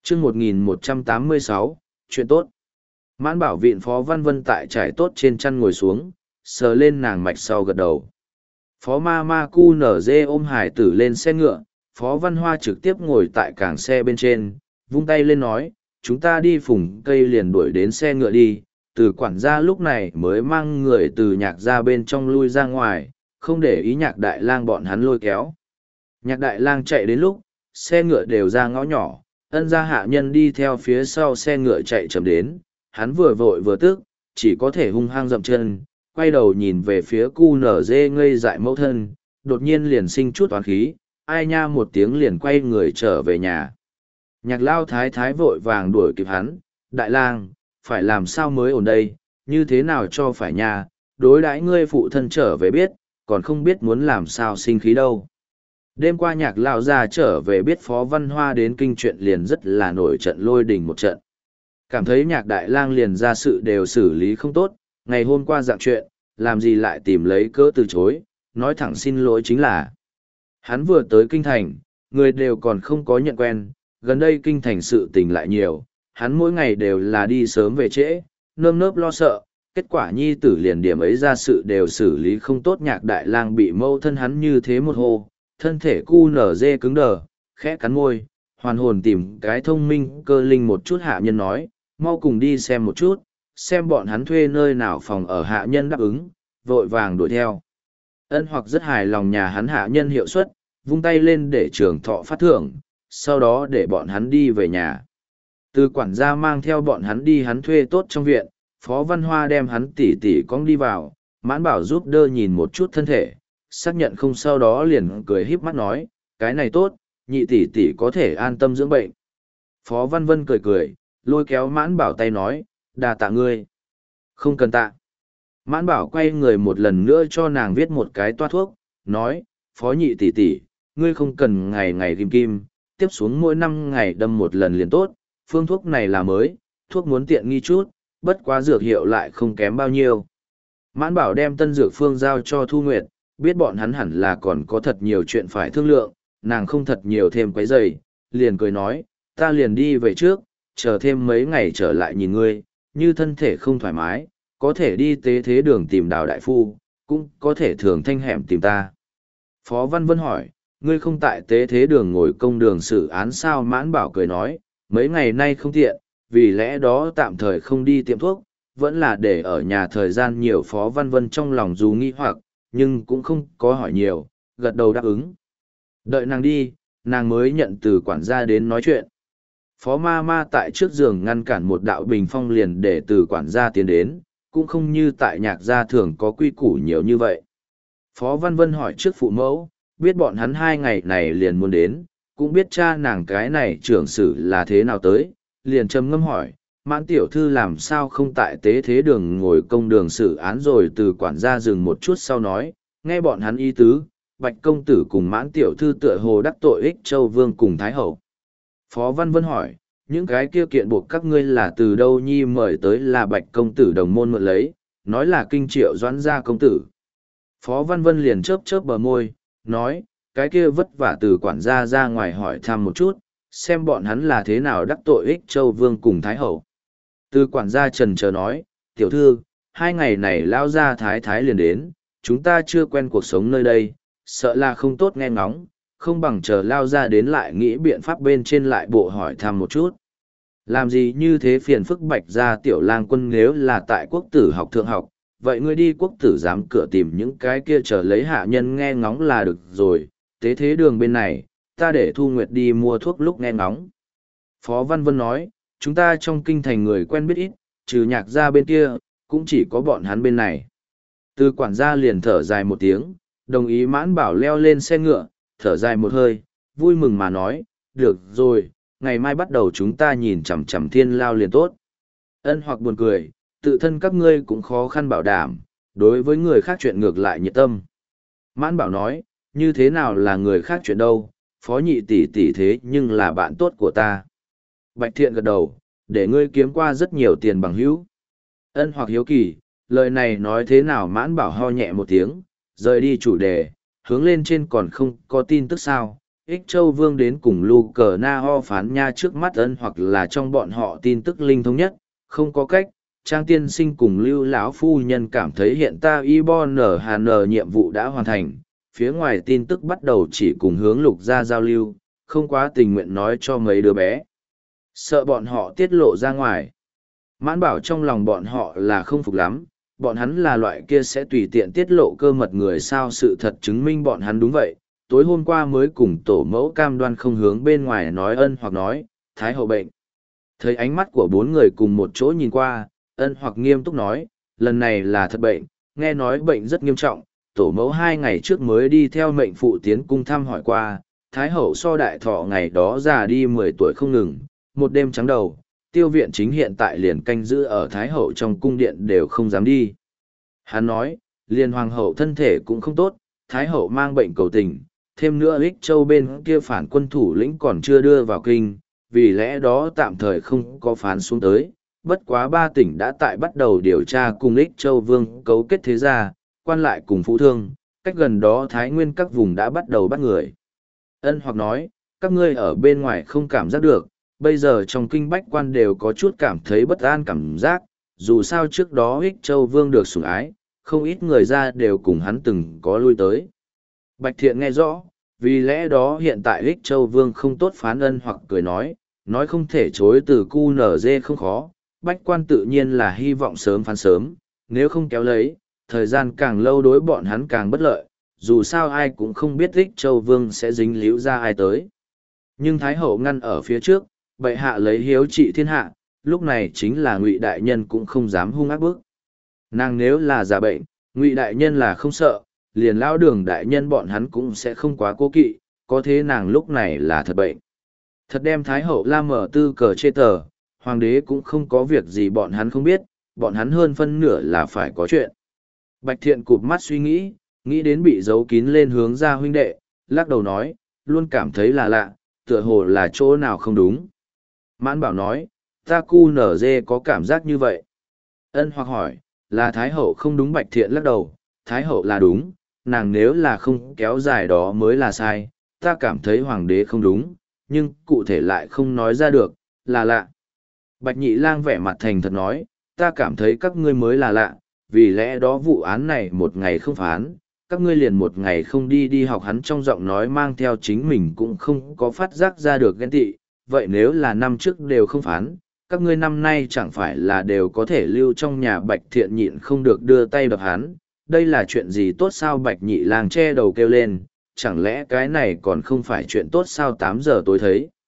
chương 1186, chuyện tốt. Mãn Bảo viện Phó Văn Vân tại trải tốt trên chăn ngồi xuống, sờ lên nàng mạch sau gật đầu. Phó ma ma cu nở dê ôm hải tử lên xe ngựa, Phó Văn Hoa trực tiếp ngồi tại cảng xe bên trên, vung tay lên nói, chúng ta đi phùng cây liền đuổi đến xe ngựa đi. Từ quản gia lúc này mới mang người từ nhạc ra bên trong lui ra ngoài, không để ý nhạc đại lang bọn hắn lôi kéo. Nhạc đại lang chạy đến lúc, xe ngựa đều ra ngõ nhỏ, ân gia hạ nhân đi theo phía sau xe ngựa chạy chậm đến, hắn vừa vội vừa tức, chỉ có thể hung hăng dậm chân, quay đầu nhìn về phía cu nở dê ngây dại mẫu thân, đột nhiên liền sinh chút toán khí, ai nha một tiếng liền quay người trở về nhà. Nhạc lao thái thái vội vàng đuổi kịp hắn, đại lang, phải làm sao mới ổn đây, như thế nào cho phải nhà, đối đãi ngươi phụ thân trở về biết, còn không biết muốn làm sao sinh khí đâu. Đêm qua nhạc lao ra trở về biết Phó Văn Hoa đến kinh chuyện liền rất là nổi trận lôi đình một trận. Cảm thấy nhạc đại lang liền ra sự đều xử lý không tốt, ngày hôm qua dạng chuyện, làm gì lại tìm lấy cớ từ chối, nói thẳng xin lỗi chính là. Hắn vừa tới kinh thành, người đều còn không có nhận quen, gần đây kinh thành sự tình lại nhiều, hắn mỗi ngày đều là đi sớm về trễ, nơm nớp lo sợ, kết quả nhi tử liền điểm ấy ra sự đều xử lý không tốt. Nhạc đại lang bị mâu thân hắn như thế một hồ, thân thể cu nở dê cứng đờ, khẽ cắn môi, hoàn hồn tìm cái thông minh cơ linh một chút hạ nhân nói, mau cùng đi xem một chút, xem bọn hắn thuê nơi nào phòng ở. Hạ nhân đáp ứng, vội vàng đuổi theo. Ân Hoặc rất hài lòng nhà hắn hạ nhân hiệu suất, vung tay lên để trường thọ phát thưởng, sau đó để bọn hắn đi về nhà. Từ quản gia mang theo bọn hắn đi hắn thuê tốt trong viện, Phó Văn Hoa đem hắn tỉ tỉ cong đi vào, Mãn Bảo giúp đỡ nhìn một chút thân thể, xác nhận không sau đó liền cười híp mắt nói, cái này tốt, nhị tỷ tỷ có thể an tâm dưỡng bệnh. Phó Văn Vân cười cười, lôi kéo Mãn Bảo tay nói, đà tạ ngươi. Không cần tạ. Mãn Bảo quay người một lần nữa cho nàng viết một cái toa thuốc, nói, Phó nhị tỷ tỷ, ngươi không cần ngày ngày kim kim, tiếp xuống mỗi 5 ngày đâm một lần liền tốt, phương thuốc này là mới, thuốc muốn tiện nghi chút, bất quá dược hiệu lại không kém bao nhiêu. Mãn Bảo đem tân dược phương giao cho Thu Nguyệt, biết bọn hắn hẳn là còn có thật nhiều chuyện phải thương lượng, nàng không thật nhiều thêm quấy rầy, liền cười nói, ta liền đi về trước, chờ thêm mấy ngày trở lại nhìn ngươi, như thân thể không thoải mái, có thể đi tế thế đường tìm Đào đại phu, cũng có thể thường thanh hẻm tìm ta. Phó Văn Vân hỏi, ngươi không tại tế thế đường ngồi công đường xử án sao? Mãn Bảo cười nói, mấy ngày nay không tiện, vì lẽ đó tạm thời không đi tiệm thuốc, vẫn là để ở nhà thời gian nhiều. Phó Văn Vân trong lòng dù nghi hoặc, nhưng cũng không có hỏi nhiều, gật đầu đáp ứng. Đợi nàng đi, nàng mới nhận từ quản gia đến nói chuyện. Phó ma ma tại trước giường ngăn cản một đạo bình phong liền để từ quản gia tiến đến, cũng không như tại nhạc gia thường có quy củ nhiều như vậy. Phó Văn Vân hỏi trước phụ mẫu, biết bọn hắn 2 ngày này liền muốn đến, cũng biết cha nàng cái này trưởng sử là thế nào tới, liền trầm ngâm hỏi, Mãn tiểu thư làm sao không tại tế thế đường ngồi công đường xử án rồi? Từ quản gia dừng một chút sau nói, nghe bọn hắn ý tứ, Bạch công tử cùng Mãn tiểu thư tựa hồ đắc tội Ích Châu Vương cùng Thái Hậu. Phó Văn Vân hỏi, những cái kia kiện buộc các ngươi là từ đâu nhi mời tới? Là Bạch công tử đồng môn mượn lấy, nói là kinh triệu doãn gia công tử. Phó Văn Vân liền chớp chớp bờ môi, nói, cái kia vất vả từ quản gia ra ngoài hỏi thăm một chút, xem bọn hắn là thế nào đắc tội Ích Châu Vương cùng Thái Hậu. Từ quản gia trần chờ nói, tiểu thư, 2 ngày này lao ra thái thái liền đến, chúng ta chưa quen cuộc sống nơi đây, sợ là không tốt nghe ngóng, không bằng chờ lao ra đến lại nghĩ biện pháp bên trên lại bộ hỏi thăm một chút. Làm gì như thế phiền phức? Bạch ra tiểu lang quân nếu là tại quốc tử học thượng học, vậy ngươi đi quốc tử giám cửa tìm những cái kia chờ lấy hạ nhân nghe ngóng là được rồi, tế thế đường bên này, ta để Thu Nguyệt đi mua thuốc lúc nghe ngóng. Phó Văn Vân nói, chúng ta trong kinh thành người quen biết ít, trừ nhạc gia bên kia, cũng chỉ có bọn hắn bên này. Từ quản gia liền thở dài một tiếng, đồng ý Mãn Bảo leo lên xe ngựa, thở dài một hơi, vui mừng mà nói, được rồi, ngày mai bắt đầu chúng ta nhìn chằm chằm Thiên Lao liền tốt. Ân Hoặc buồn cười, tự thân các ngươi cũng khó khăn bảo đảm, đối với người khác chuyện ngược lại nhiệt tâm. Mãn Bảo nói, như thế nào là người khác chuyện đâu, Phó nhị tỷ tỷ thế nhưng là bạn tốt của ta. Bạch Thiện gật đầu, để ngươi kiếm qua rất nhiều tiền bằng hữu. Ân Hoặc hiếu kỳ, lời này nói thế nào? Mãn Bảo ho nhẹ một tiếng, rời đi chủ đề, hướng lên trên còn không có tin tức sao? Ích Châu Vương đến cùng Lu Cờ Na Ho phán nha trước mắt ân hoặc là trong bọn họ tin tức linh thống nhất, không có cách. Trang tiên sinh cùng Lưu lão phu nhân cảm thấy hiện ta Ibon Hàn nhiệm vụ đã hoàn thành, phía ngoài tin tức bắt đầu chỉ cùng hướng Lục gia giao lưu, không quá tình nguyện nói cho mấy đứa bé. Sợ bọn họ tiết lộ ra ngoài. Mãn bảo trong lòng bọn họ là không phục lắm, bọn hắn là loại kia sẽ tùy tiện tiết lộ cơ mật người sao, sự thật chứng minh bọn hắn đúng vậy. Tối hôm qua mới cùng tổ mẫu cam đoan không hướng bên ngoài nói ân hoặc nói, Thái hậu bệnh. Thấy ánh mắt của bốn người cùng một chỗ nhìn qua, ân hoặc nghiêm túc nói, lần này là thật bệnh, nghe nói bệnh rất nghiêm trọng, tổ mẫu 2 ngày trước mới đi theo mệnh phụ tiến cung thăm hỏi qua, Thái hậu so đại thọ ngày đó già đi 10 tuổi không ngừng, một đêm trắng đầu, tiêu viện chính hiện tại liền canh giữ ở Thái hậu trong cung điện đều không dám đi. Hắn nói, liền hoàng hậu thân thể cũng không tốt, Thái hậu mang bệnh cầu tình, thêm nữa Ích Châu bên kia phản quân thủ lĩnh còn chưa đưa vào kinh, vì lẽ đó tạm thời không có phán xuống tới. Bất quá 3 tỉnh đã tại bắt đầu điều tra cùng Ích Châu Vương cấu kết thế gia, quan lại cùng phụ thương, cách gần đó Thái Nguyên các vùng đã bắt đầu bắt người. Ân hoặc nói, các ngươi ở bên ngoài không cảm giác được, bây giờ trong kinh bách quan đều có chút cảm thấy bất an cảm giác, dù sao trước đó Ích Châu Vương được sủng ái, không ít người ra đều cùng hắn từng có lui tới. Bạch Thiện nghe rõ, vì lẽ đó hiện tại Ích Châu Vương không tốt phán ân hoặc cười nói không thể chối từ QNZ không khó, bách quan tự nhiên là hy vọng sớm phán sớm, nếu không kéo lấy, thời gian càng lâu đối bọn hắn càng bất lợi, dù sao ai cũng không biết Ích Châu Vương sẽ dính líu ra ai tới. Nhưng Thái Hậu ngăn ở phía trước, bệ hạ lấy hiếu trị thiên hạ, lúc này chính là Ngụy đại nhân cũng không dám hung ác bức. Nàng nếu là giả bệnh, Ngụy đại nhân là không sợ, liền Lão Đường đại nhân bọn hắn cũng sẽ không quá cố kỵ, có thế nàng lúc này là thật bệnh. Thật đem Thái Hậu la mở tư cờ chê tờ, hoàng đế cũng không có việc gì bọn hắn không biết, bọn hắn hơn phân nửa là phải có chuyện. Bạch Thiện cụp mắt suy nghĩ đến bị giấu kín lên hướng ra huynh đệ, lắc đầu nói, luôn cảm thấy là lạ, tựa hồ là chỗ nào không đúng. Mãn Bảo nói, ta QNZ có cảm giác như vậy. Ân hoặc hỏi, là Thái Hậu không đúng. Bạch Thiện lắc đầu, Thái Hậu là đúng, nàng nếu là không kéo dài đó mới là sai, ta cảm thấy hoàng đế không đúng, nhưng cụ thể lại không nói ra được, là lạ. Bạch Nhị Lang vẻ mặt thành thật nói, ta cảm thấy các ngươi mới là lạ, vì lẽ đó vụ án này một ngày không phán, các ngươi liền một ngày không đi học. Hắn trong giọng nói mang theo chính mình cũng không có phát giác ra được ghen tị, vậy nếu là năm trước đều không phán, các ngươi năm nay chẳng phải là đều có thể lưu trong nhà. Bạch Thiện nhịn không được đưa tay đập hắn, đây là chuyện gì tốt sao? Bạch Nhị Lang che đầu kêu lên, chẳng lẽ cái này còn không phải chuyện tốt sao? 8 giờ tối thấy